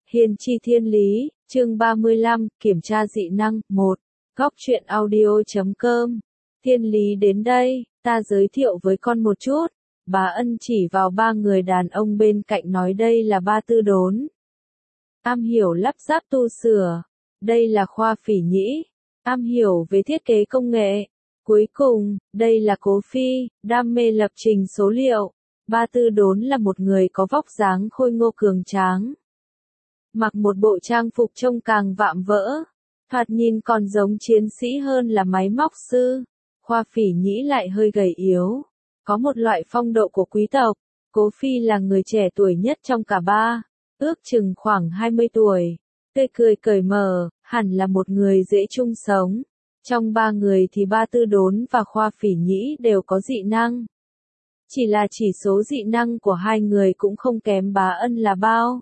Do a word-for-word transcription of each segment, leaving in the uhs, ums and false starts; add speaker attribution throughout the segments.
Speaker 1: Hiền chi thiên lý, chương ba mươi lăm, kiểm tra dị năng, một. Góc truyện audio chấm com. Thiên lý đến đây, ta giới thiệu với con một chút. Bá Ân chỉ vào ba người đàn ông bên cạnh nói đây là ba tư đốn. Am hiểu lắp ráp tu sửa. Đây là Khoa Phỉ Nhĩ. Am hiểu về thiết kế công nghệ. Cuối cùng, đây là Cố Phi, đam mê lập trình số liệu. Ba tư đốn là một người có vóc dáng khôi ngô cường tráng. Mặc một bộ trang phục trông càng vạm vỡ. Thoạt nhìn còn giống chiến sĩ hơn là máy móc sư. Khoa Phỉ Nhĩ lại hơi gầy yếu. Có một loại phong độ của quý tộc. Cố Phi là người trẻ tuổi nhất trong cả ba. Ước chừng khoảng hai mươi tuổi. Tươi cười cởi mở, hẳn là một người dễ chung sống. Trong ba người thì ba tư đốn và Khoa Phỉ Nhĩ đều có dị năng. Chỉ là chỉ số dị năng của hai người cũng không kém Bá Ân là bao.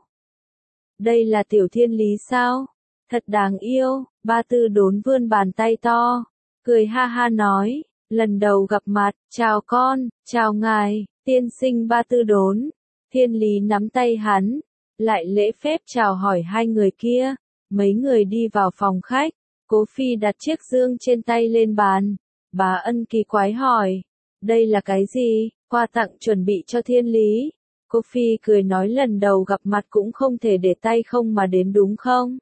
Speaker 1: Đây là tiểu thiên lý sao? Thật đáng yêu, ba tư đốn vươn bàn tay to. Cười ha ha nói, lần đầu gặp mặt, chào con, chào ngài, tiên sinh ba tư đốn. Thiên lý nắm tay hắn, lại lễ phép chào hỏi hai người kia. Mấy người đi vào phòng khách, Cố Phi đặt chiếc dương trên tay lên bàn. Bá Ân kỳ quái hỏi, đây là cái gì? Quà tặng chuẩn bị cho thiên lý. Cố Phi cười nói lần đầu gặp mặt cũng không thể để tay không mà đến đúng không?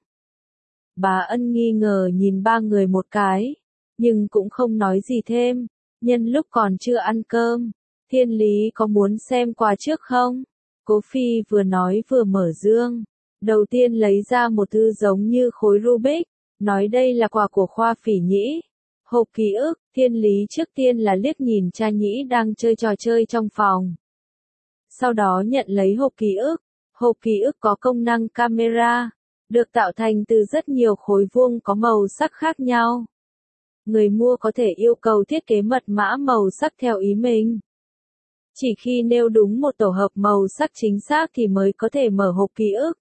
Speaker 1: Bá Ân nghi ngờ nhìn ba người một cái, nhưng cũng không nói gì thêm. Nhân lúc còn chưa ăn cơm, thiên lý có muốn xem quà trước không? Cố Phi vừa nói vừa mở dương. Đầu tiên lấy ra một thứ giống như khối Rubik, nói đây là quà của Khoa Phỉ Nhĩ. Hộp ký ức, thiên lý trước tiên là liếc nhìn cha Nhĩ đang chơi trò chơi trong phòng. Sau đó nhận lấy hộp ký ức. Hộp ký ức có công năng camera, được tạo thành từ rất nhiều khối vuông có màu sắc khác nhau. Người mua có thể yêu cầu thiết kế mật mã màu sắc theo ý mình. Chỉ khi nêu đúng một tổ hợp màu sắc chính xác thì mới có thể mở hộp ký ức.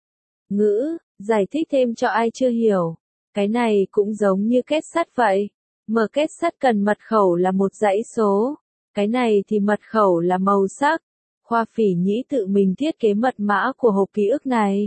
Speaker 1: Ngữ, giải thích thêm cho ai chưa hiểu. Cái này cũng giống như kết sắt vậy. Mở kết sắt cần mật khẩu là một dãy số. Cái này thì mật khẩu là màu sắc. Khoa Phỉ Nhĩ tự mình thiết kế mật mã của hộp ký ức này.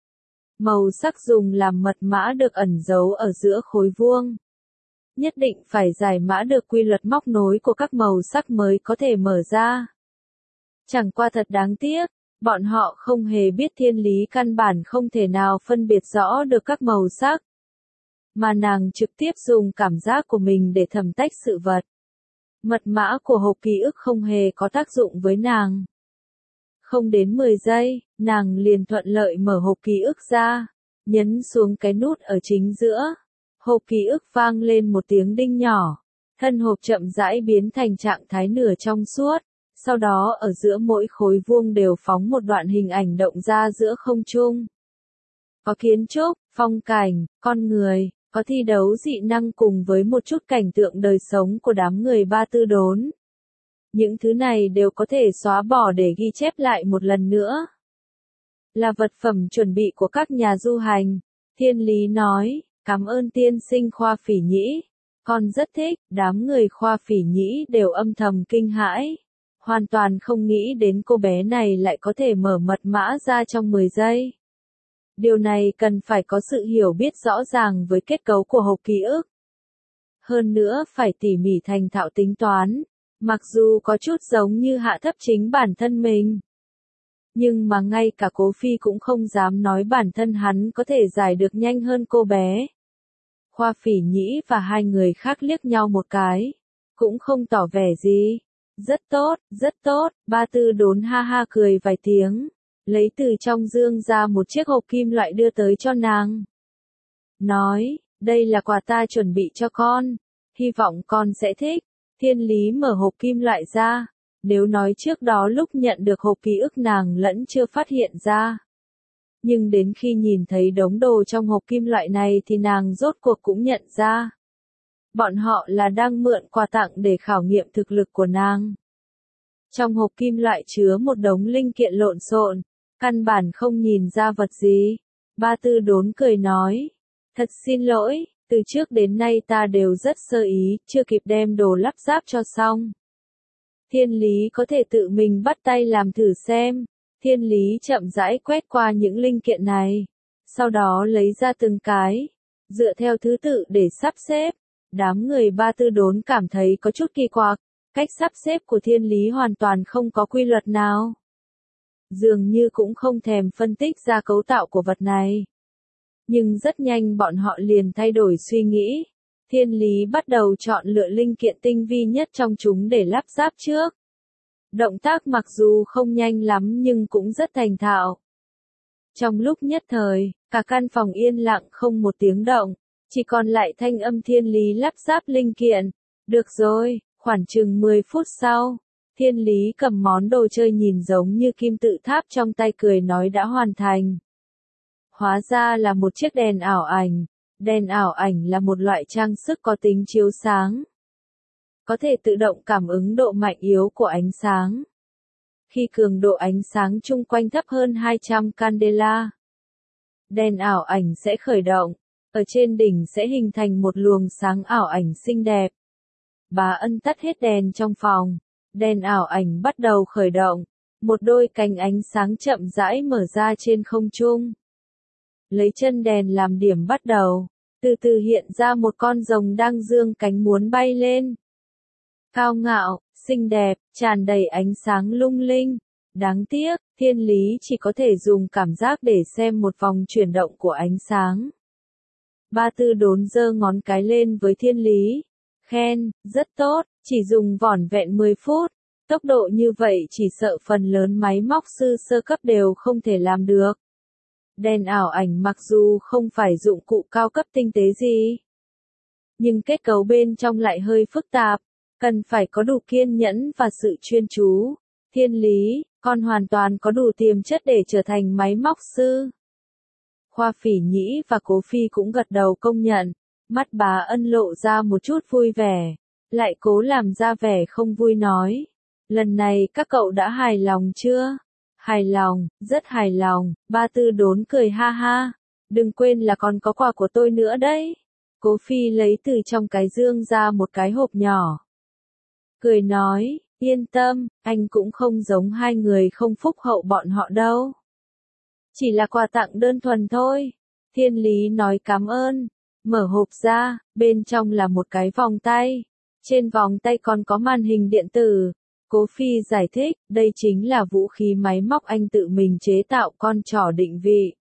Speaker 1: Màu sắc dùng làm mật mã được ẩn giấu ở giữa khối vuông. Nhất định phải giải mã được quy luật móc nối của các màu sắc mới có thể mở ra. Chẳng qua thật đáng tiếc, bọn họ không hề biết thiên lý căn bản không thể nào phân biệt rõ được các màu sắc. Mà nàng trực tiếp dùng cảm giác của mình để thẩm tách sự vật. Mật mã của hộp ký ức không hề có tác dụng với nàng. Không đến mười giây, nàng liền thuận lợi mở hộp ký ức ra, nhấn xuống cái nút ở chính giữa. Hộp ký ức vang lên một tiếng đinh nhỏ, thân hộp chậm rãi biến thành trạng thái nửa trong suốt, sau đó ở giữa mỗi khối vuông đều phóng một đoạn hình ảnh động ra giữa không trung. Có kiến trúc, phong cảnh, con người, có thi đấu dị năng cùng với một chút cảnh tượng đời sống của đám người ba tư đốn. Những thứ này đều có thể xóa bỏ để ghi chép lại một lần nữa. Là vật phẩm chuẩn bị của các nhà du hành. Thiên lý nói, cảm ơn tiên sinh Khoa Phỉ Nhĩ. Con rất thích, đám người Khoa Phỉ Nhĩ đều âm thầm kinh hãi. Hoàn toàn không nghĩ đến cô bé này lại có thể mở mật mã ra trong mười giây. Điều này cần phải có sự hiểu biết rõ ràng với kết cấu của hộp ký ức. Hơn nữa phải tỉ mỉ thành thạo tính toán. Mặc dù có chút giống như hạ thấp chính bản thân mình. Nhưng mà ngay cả Cố Phi cũng không dám nói bản thân hắn có thể giải được nhanh hơn cô bé. Khoa Phỉ Nhĩ và hai người khác liếc nhau một cái. Cũng không tỏ vẻ gì. Rất tốt, rất tốt, ba tư đốn ha ha cười vài tiếng. Lấy từ trong dương ra một chiếc hộp kim loại đưa tới cho nàng. Nói, đây là quà ta chuẩn bị cho con. Hy vọng con sẽ thích. Thiên lý mở hộp kim loại ra. Nếu nói trước đó lúc nhận được hộp ký ức nàng lẫn chưa phát hiện ra. Nhưng đến khi nhìn thấy đống đồ trong hộp kim loại này thì nàng rốt cuộc cũng nhận ra. Bọn họ là đang mượn quà tặng để khảo nghiệm thực lực của nàng. Trong hộp kim loại chứa một đống linh kiện lộn xộn, căn bản không nhìn ra vật gì. Ba tư đốn cười nói, thật xin lỗi. Từ trước đến nay ta đều rất sơ ý, chưa kịp đem đồ lắp ráp cho xong. Thiên lý có thể tự mình bắt tay làm thử xem. Thiên lý chậm rãi quét qua những linh kiện này. Sau đó lấy ra từng cái. Dựa theo thứ tự để sắp xếp. Đám người ba tư đốn cảm thấy có chút kỳ quặc. Cách sắp xếp của thiên lý hoàn toàn không có quy luật nào. Dường như cũng không thèm phân tích ra cấu tạo của vật này. Nhưng rất nhanh bọn họ liền thay đổi suy nghĩ. Thiên lý bắt đầu chọn lựa linh kiện tinh vi nhất trong chúng để lắp ráp trước. Động tác mặc dù không nhanh lắm nhưng cũng rất thành thạo. Trong lúc nhất thời, cả căn phòng yên lặng không một tiếng động, chỉ còn lại thanh âm thiên lý lắp ráp linh kiện. Được rồi, khoảng chừng mười phút sau, thiên lý cầm món đồ chơi nhìn giống như kim tự tháp trong tay cười nói đã hoàn thành. Hóa ra là một chiếc đèn ảo ảnh. Đèn ảo ảnh là một loại trang sức có tính chiếu sáng. Có thể tự động cảm ứng độ mạnh yếu của ánh sáng. Khi cường độ ánh sáng chung quanh thấp hơn hai trăm candela, đèn ảo ảnh sẽ khởi động. Ở trên đỉnh sẽ hình thành một luồng sáng ảo ảnh xinh đẹp. Bá Ân tắt hết đèn trong phòng. Đèn ảo ảnh bắt đầu khởi động. Một đôi cánh ánh sáng chậm rãi mở ra trên không trung. Lấy chân đèn làm điểm bắt đầu. Từ từ hiện ra một con rồng đang dương cánh muốn bay lên. Cao ngạo, xinh đẹp, tràn đầy ánh sáng lung linh. Đáng tiếc, thiên lý chỉ có thể dùng cảm giác để xem một vòng chuyển động của ánh sáng. Ba tư đốn giơ ngón cái lên với thiên lý. Khen, rất tốt, chỉ dùng vỏn vẹn mười phút. Tốc độ như vậy chỉ sợ phần lớn máy móc sư sơ cấp đều không thể làm được. Đèn ảo ảnh mặc dù không phải dụng cụ cao cấp tinh tế gì, nhưng kết cấu bên trong lại hơi phức tạp, cần phải có đủ kiên nhẫn và sự chuyên chú. Thiên lý, con hoàn toàn có đủ tiềm chất để trở thành máy móc sư. Khoa Phỉ Nhĩ và Cố Phi cũng gật đầu công nhận, mắt Bá Ân lộ ra một chút vui vẻ, lại cố làm ra vẻ không vui nói. Lần này các cậu đã hài lòng chưa? Hài lòng, rất hài lòng, ba tư đốn cười ha ha. Đừng quên là còn có quà của tôi nữa đấy. Cố Phi lấy từ trong cái dương ra một cái hộp nhỏ. Cười nói, yên tâm, anh cũng không giống hai người không phúc hậu bọn họ đâu. Chỉ là quà tặng đơn thuần thôi. Thiên lý nói cảm ơn. Mở hộp ra, bên trong là một cái vòng tay. Trên vòng tay còn có màn hình điện tử. Cố Phi giải thích, đây chính là vũ khí máy móc anh tự mình chế tạo con trỏ định vị.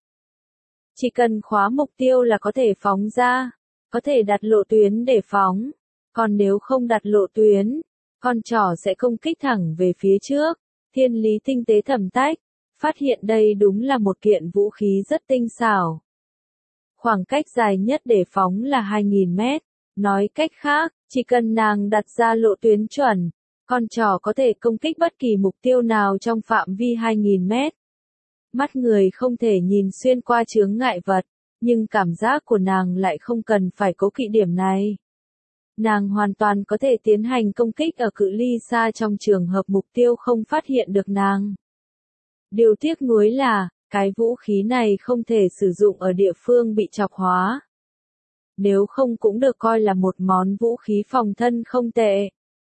Speaker 1: Chỉ cần khóa mục tiêu là có thể phóng ra, có thể đặt lộ tuyến để phóng. Còn nếu không đặt lộ tuyến, con trỏ sẽ công kích thẳng về phía trước. Thiên lý tinh tế thẩm tách, phát hiện đây đúng là một kiện vũ khí rất tinh xảo. Khoảng cách dài nhất để phóng là hai nghìn mét. Nói cách khác, chỉ cần nàng đặt ra lộ tuyến chuẩn, con trỏ có thể công kích bất kỳ mục tiêu nào trong phạm vi hai nghìn mét. Mắt người không thể nhìn xuyên qua chướng ngại vật, nhưng cảm giác của nàng lại không cần phải cố kỵ điểm này. Nàng hoàn toàn có thể tiến hành công kích ở cự ly xa trong trường hợp mục tiêu không phát hiện được nàng. Điều tiếc nuối là, cái vũ khí này không thể sử dụng ở địa phương bị chọc hóa. Nếu không cũng được coi là một món vũ khí phòng thân không tệ.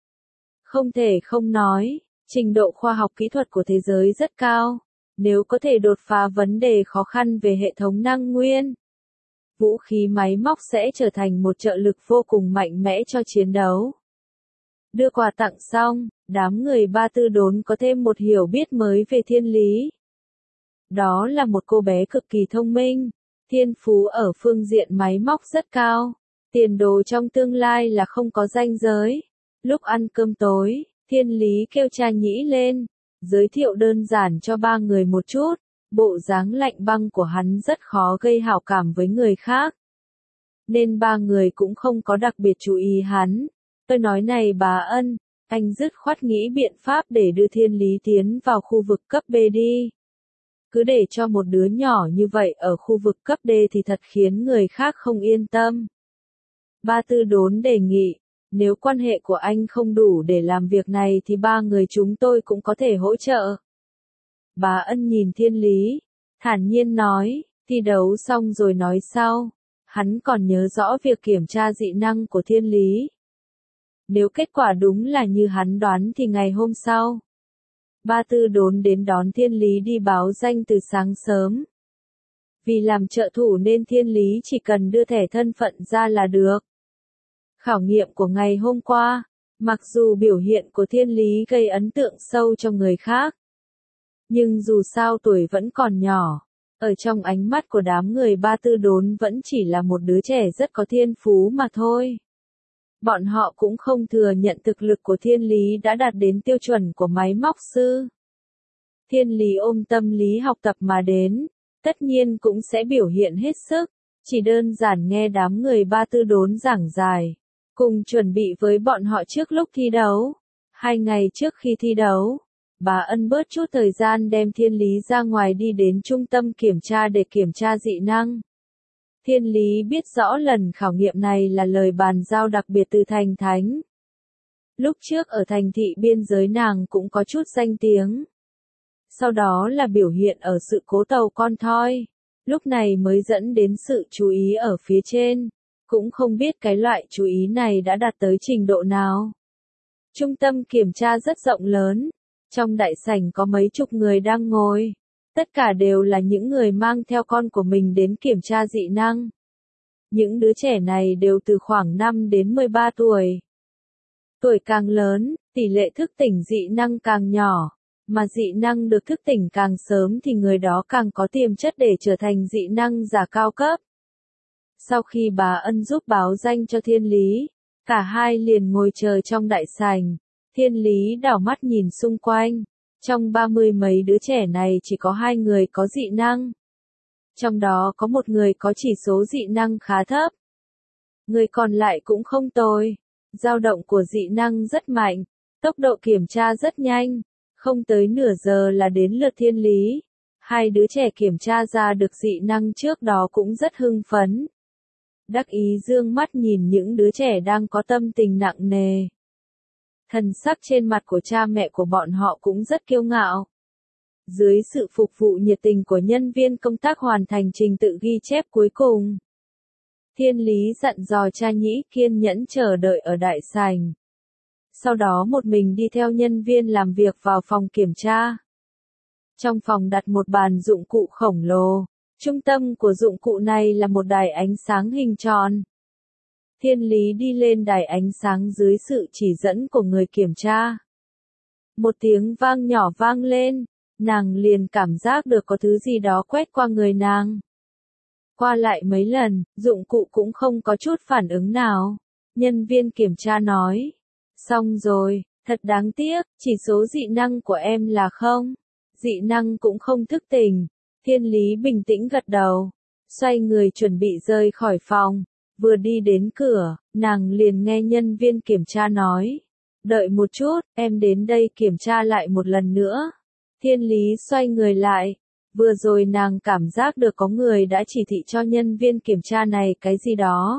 Speaker 1: Không thể không nói, trình độ khoa học kỹ thuật của thế giới rất cao. Nếu có thể đột phá vấn đề khó khăn về hệ thống năng nguyên, vũ khí máy móc sẽ trở thành một trợ lực vô cùng mạnh mẽ cho chiến đấu. Đưa quà tặng xong, đám người ba tư đốn có thêm một hiểu biết mới về thiên lý. Đó là một cô bé cực kỳ thông minh, thiên phú ở phương diện máy móc rất cao, tiền đồ trong tương lai là không có ranh giới. Lúc ăn cơm tối, thiên lý kêu cha nhĩ lên, giới thiệu đơn giản cho ba người một chút, bộ dáng lạnh băng của hắn rất khó gây hảo cảm với người khác. Nên ba người cũng không có đặc biệt chú ý hắn. Tôi nói này bà Ân, anh dứt khoát nghĩ biện pháp để đưa thiên lý tiến vào khu vực cấp B đi. Cứ để cho một đứa nhỏ như vậy ở khu vực cấp D thì thật khiến người khác không yên tâm. Ba tư đốn đề nghị, nếu quan hệ của anh không đủ để làm việc này thì ba người chúng tôi cũng có thể hỗ trợ. Bà Ân nhìn thiên lý, thản nhiên nói, thi đấu xong rồi nói sau. Hắn còn nhớ rõ việc kiểm tra dị năng của thiên lý. Nếu kết quả đúng là như hắn đoán thì ngày hôm sau, Ba Tư Đốn đến đón Thiên Lý đi báo danh từ sáng sớm. Vì làm trợ thủ nên Thiên Lý chỉ cần đưa thẻ thân phận ra là được. Khảo nghiệm của ngày hôm qua, mặc dù biểu hiện của Thiên Lý gây ấn tượng sâu cho người khác, nhưng dù sao tuổi vẫn còn nhỏ, ở trong ánh mắt của đám người Ba Tư Đốn vẫn chỉ là một đứa trẻ rất có thiên phú mà thôi. Bọn họ cũng không thừa nhận thực lực của Thiên Lý đã đạt đến tiêu chuẩn của máy móc sư. Thiên Lý ôm tâm lý học tập mà đến, tất nhiên cũng sẽ biểu hiện hết sức, chỉ đơn giản nghe đám người Ba Tư Đốn giảng giải, cùng chuẩn bị với bọn họ trước lúc thi đấu. Hai ngày trước khi thi đấu, bà Ân bớt chút thời gian đem Thiên Lý ra ngoài đi đến trung tâm kiểm tra để kiểm tra dị năng. Thiên Lý biết rõ lần khảo nghiệm này là lời bàn giao đặc biệt từ Thành Thánh. Lúc trước ở thành thị biên giới nàng cũng có chút danh tiếng. Sau đó là biểu hiện ở sự cố tàu con thoi, lúc này mới dẫn đến sự chú ý ở phía trên, cũng không biết cái loại chú ý này đã đạt tới trình độ nào. Trung tâm kiểm tra rất rộng lớn, trong đại sảnh có mấy chục người đang ngồi, tất cả đều là những người mang theo con của mình đến kiểm tra dị năng. Những đứa trẻ này đều từ khoảng năm đến mười ba tuổi. Tuổi càng lớn, tỷ lệ thức tỉnh dị năng càng nhỏ. Mà dị năng được thức tỉnh càng sớm thì người đó càng có tiềm chất để trở thành dị năng giả cao cấp. Sau khi bà Ân giúp báo danh cho Thiên Lý, cả hai liền ngồi chờ trong đại sảnh. Thiên Lý đảo mắt nhìn xung quanh, trong ba mươi mấy đứa trẻ này chỉ có hai người có dị năng. Trong đó có một người có chỉ số dị năng khá thấp. Người còn lại cũng không tồi, dao động của dị năng rất mạnh, tốc độ kiểm tra rất nhanh. Không tới nửa giờ là đến lượt Thiên Lý. Hai đứa trẻ kiểm tra ra được dị năng trước đó cũng rất hưng phấn. Đắc ý dương mắt nhìn những đứa trẻ đang có tâm tình nặng nề. Thần sắc trên mặt của cha mẹ của bọn họ cũng rất kiêu ngạo. Dưới sự phục vụ nhiệt tình của nhân viên công tác hoàn thành trình tự ghi chép cuối cùng. Thiên Lý dặn dò cha nhĩ kiên nhẫn chờ đợi ở đại sảnh. Sau đó một mình đi theo nhân viên làm việc vào phòng kiểm tra. Trong phòng đặt một bàn dụng cụ khổng lồ, trung tâm của dụng cụ này là một đài ánh sáng hình tròn. Thiên Lý đi lên đài ánh sáng dưới sự chỉ dẫn của người kiểm tra. Một tiếng vang nhỏ vang lên, nàng liền cảm giác được có thứ gì đó quét qua người nàng. Qua lại mấy lần, dụng cụ cũng không có chút phản ứng nào. Nhân viên kiểm tra nói. Xong rồi, thật đáng tiếc, chỉ số dị năng của em là không. Dị năng cũng không thức tỉnh. Thiên Lý bình tĩnh gật đầu, xoay người chuẩn bị rời khỏi phòng. Vừa đi đến cửa, nàng liền nghe nhân viên kiểm tra nói. Đợi một chút, em đến đây kiểm tra lại một lần nữa. Thiên Lý xoay người lại. Vừa rồi nàng cảm giác được có người đã chỉ thị cho nhân viên kiểm tra này cái gì đó.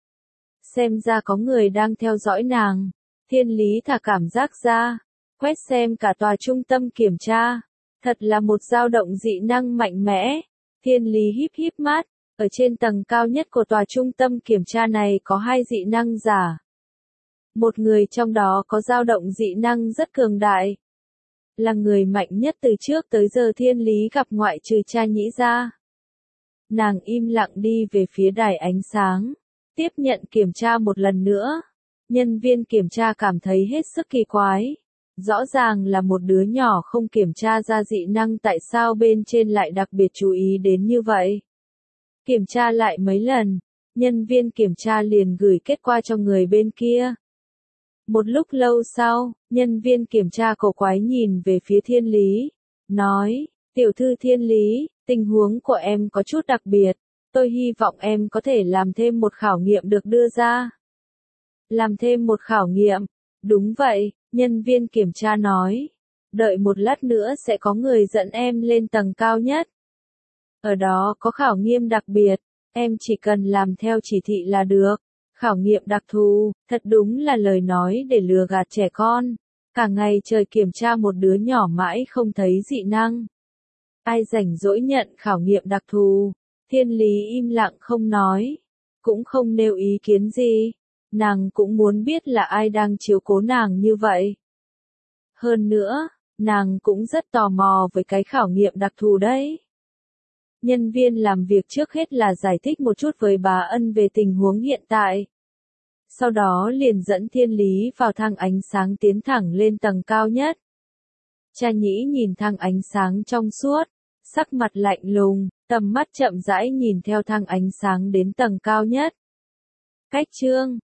Speaker 1: Xem ra có người đang theo dõi nàng. Thiên Lý thả cảm giác ra, quét xem cả tòa trung tâm kiểm tra. Thật là một dao động dị năng mạnh mẽ. Thiên Lý híp híp mắt, ở trên tầng cao nhất của tòa trung tâm kiểm tra này có hai dị năng giả. Một người trong đó có dao động dị năng rất cường đại. Là người mạnh nhất từ trước tới giờ Thiên Lý gặp ngoại trừ cha nhĩ ra. Nàng im lặng đi về phía đài ánh sáng, tiếp nhận kiểm tra một lần nữa. Nhân viên kiểm tra cảm thấy hết sức kỳ quái. Rõ ràng là một đứa nhỏ không kiểm tra ra dị năng tại sao bên trên lại đặc biệt chú ý đến như vậy. Kiểm tra lại mấy lần, nhân viên kiểm tra liền gửi kết quả cho người bên kia. Một lúc lâu sau, nhân viên kiểm tra cổ quái nhìn về phía Thiên Lý, nói, tiểu thư Thiên Lý, tình huống của em có chút đặc biệt, tôi hy vọng em có thể làm thêm một khảo nghiệm được đưa ra. Làm thêm một khảo nghiệm, đúng vậy, nhân viên kiểm tra nói, đợi một lát nữa sẽ có người dẫn em lên tầng cao nhất. Ở đó có khảo nghiệm đặc biệt, em chỉ cần làm theo chỉ thị là được. Khảo nghiệm đặc thù, thật đúng là lời nói để lừa gạt trẻ con. Cả ngày trời kiểm tra một đứa nhỏ mãi không thấy dị năng. Ai rảnh rỗi nhận khảo nghiệm đặc thù. Thiên Lý im lặng không nói, cũng không nêu ý kiến gì. Nàng cũng muốn biết là ai đang chiếu cố nàng như vậy. Hơn nữa, Nàng cũng rất tò mò với cái khảo nghiệm đặc thù đấy. Nhân viên làm việc trước hết là giải thích một chút với bà Ân về tình huống hiện tại. Sau đó liền dẫn Thiên Lý vào thang ánh sáng tiến thẳng lên tầng cao nhất. Cha Nhĩ nhìn thang ánh sáng trong suốt, sắc mặt lạnh lùng, tầm mắt chậm rãi nhìn theo thang ánh sáng đến tầng cao nhất. Cách chương